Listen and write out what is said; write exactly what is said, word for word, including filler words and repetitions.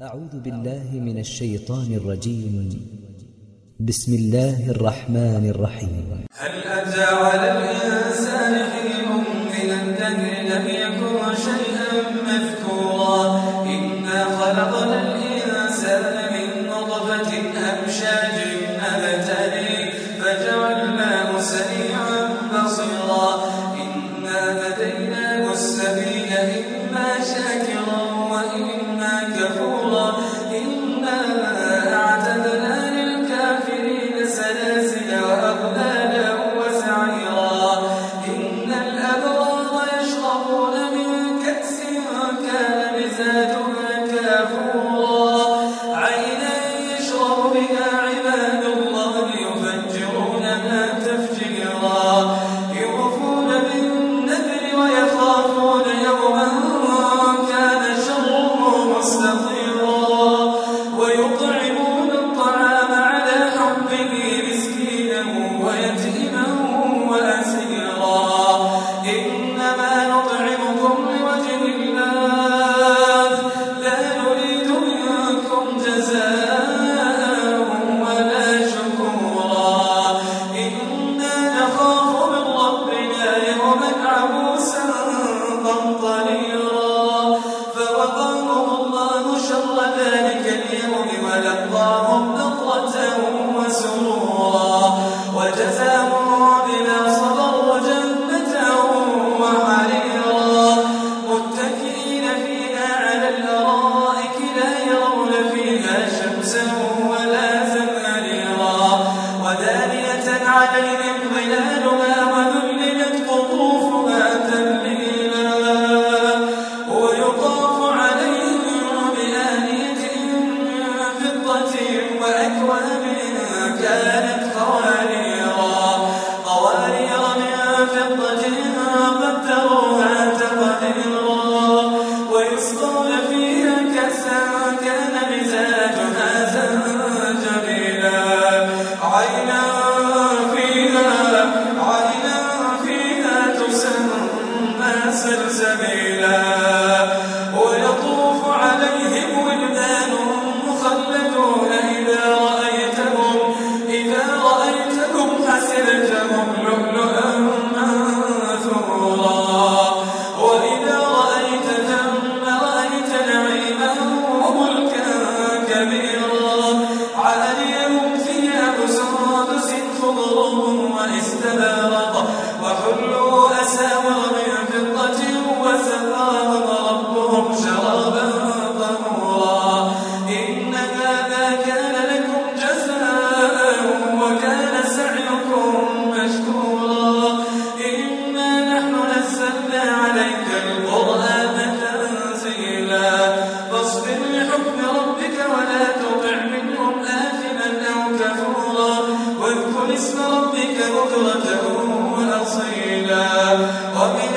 أعوذ بالله من الشيطان الرجيم. بسم الله الرحمن الرحيم. هل أتى على الإنسان حين من الدهر لم يكن شيئا مذكورا إنا خلقنا الإنسان من نطفة أمشاج نبتليه فجعلناه سميعا بصيرا إنا هديناه السبيل إما شاكرا وإما كفورا إنا أعتدنا للكافرين سلاسل وأغلالا وسعيرا إن الأبرار يشربون من كأس كان مزاجها كافورا عينا يشرب بها عباد الله يفجرونها تفجيرا يوفون بالنذر ويخافون يوما كان شره مستطيرا ويطعمون الطعام على حبه مسكينا ويتيما وأسيرا إنما نطعمكم لوجه الله لا نريد منكم جزاء ولا شكورا إنا نخاف من ربنا يوما عبوسا قمطريرا فوقاهم الله شر ذلك اليوم ولقاهم نضرة وسرورا وجزاهم بما صبروا جنة وحريرا متكئين فيها على الأرائك لا يرون فيها شمسا ولا زمهريرا ودانية عليهم ظلالها وذللت قطوفها تذليلا ويطاف عليهم بآنية من فضة وأكواب كانت قواريرا قوارير من فضة قدروها تقديرا ويسقون فيها كأسا كان مزاجها زنجبيلا عينا فيها عينا فيها تسمى سلسبيلا ويطوف عليهم ولدان مخلدون إذا رأيتهم إذا رأيتهم حسبتهم لؤلؤا منثورا وإذا رأيت ثم رأيت نعيما وملكا كبيرا عاليهم ثياب سندس خضر واستبرق وحلوا أساور من فضة وسقاهم ربهم شرابا طهورا إن هذا كان لكم جزاء وكان سعيكم مشكورا إنا نحن نزلنا عليك القرآن تنزيلا فاصبر لحكم ربك ولا تطع منهم آثما أو كفورا واذكر اسم ربك بكرة